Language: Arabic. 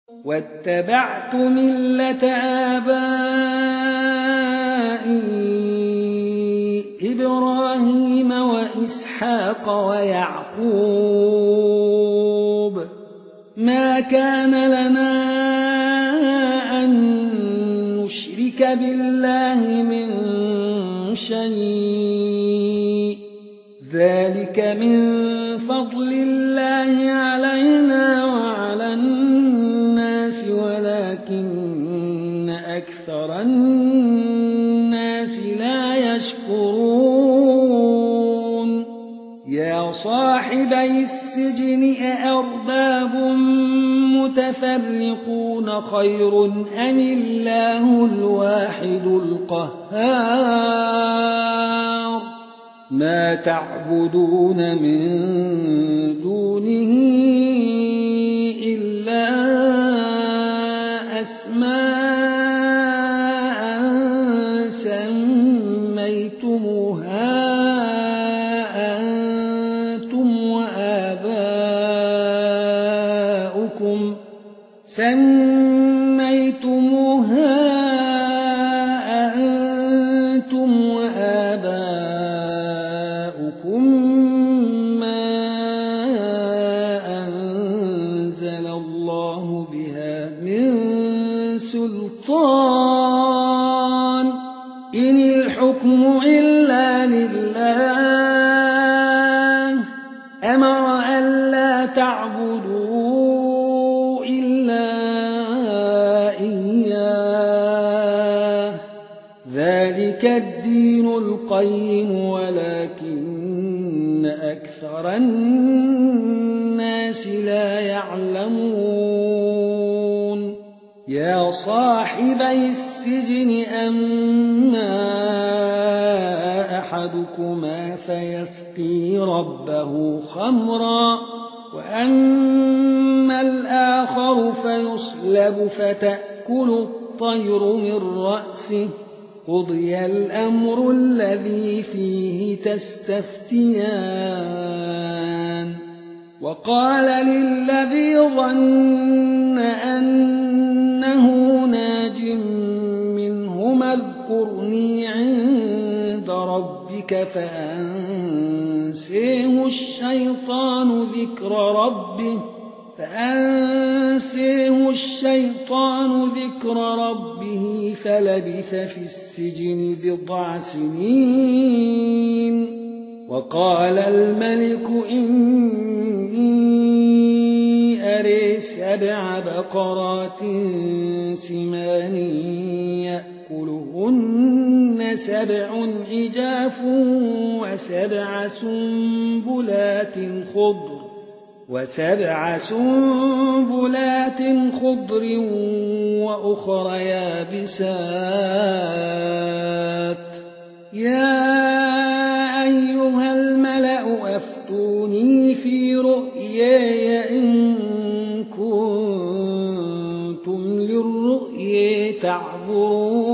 واتبعت ملة آبائي إبراهيم وإسحاق ويعقوب ما كان لنا أن نشرك بالله من شيء ذلك من فضل الله علينا وعلى الناس ولكن أكثر الناس لا يشكرون يا صاحبي السجن أأرباب متفرقون خير أم الله الواحد القهار ما تعبدون من دونه إلا أسماء سميتموها أنتم وآباؤكم ما أنزل الله بها من سلطان إن الحكم إلا لله أمر ألا تعبدوا إلا إياه ذلك الدين القيم ولكن أكثر الناس لا يعلمون يا صاحبي السجن أما أحدكما فيسقي ربه خمرا وأما الآخر فيصلب فتأكل الطير من رأسه قضي الأمر الذي فيه تستفتيان وقال للذي ظن أنه ناج منهما اذكرني عند ربك فأنسيه الشيطان ذكر ربه فلبث في السجن بضع سنين وقال الملك إني أري 7 بقرات سمان يأكلهن 7 عجاف وسبع سنبلات خضر وأخر يابسات يا أيها الملأ أفتوني في رؤياي إن كنتم للرؤيا تعبرون